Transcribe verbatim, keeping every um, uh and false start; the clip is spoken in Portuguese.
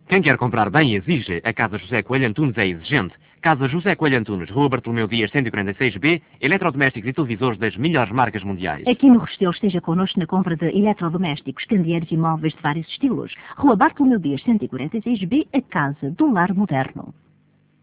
Quem quer comprar bem exige. A Casa José Coelho Antunes é exigente. Casa José Coelho Antunes, Rua Bartolomeu Dias cento e quarenta e seis B, eletrodomésticos e televisores das melhores marcas mundiais. Aqui no Restelo esteja connosco na compra de eletrodomésticos, candeeiros e móveis de vários estilos. Rua Bartolomeu Dias cento e quarenta e seis B, a Casa do Lar Moderno.